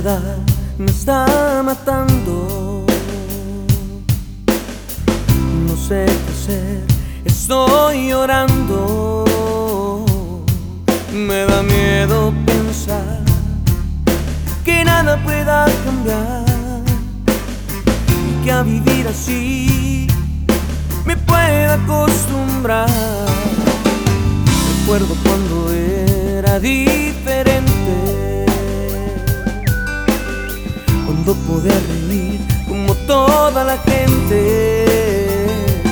soledad me está matando. No sé qué hacer, estoy llorando. Me da miedo pensar que nada pueda cambiar y que a vivir así me pueda acostumbrar. Recuerdo cuando era diferente, cuando podía reír como toda la gente,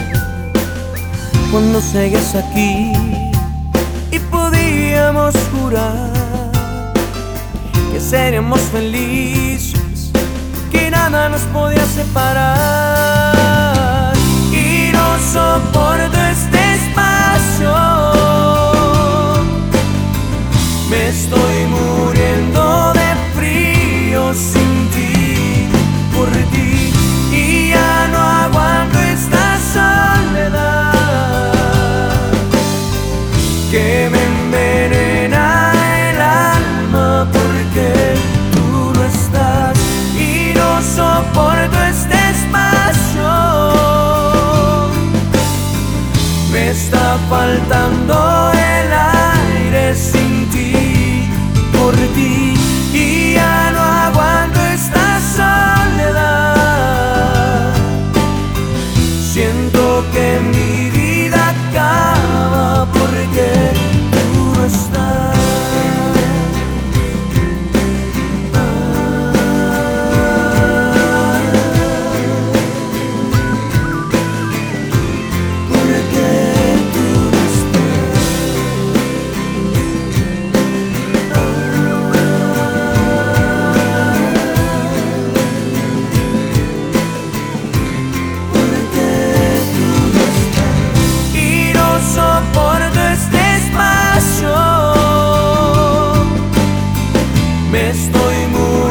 cuando seguías aquí y podíamos jurar que seríamos felices, que nada nos podía separar. Y no soporto este espacio, me estoy muriendo de frío sin ti, por ti, y ya no aguanto esta soledad que me envenena el alma, porque tú no estás. Y no soporto este espacio, me está faltando el aire sin ti, por ti, y ya no aguanto esta soledad. Siento que mi vida acaba porque tú no estás. Me estoy muriendo.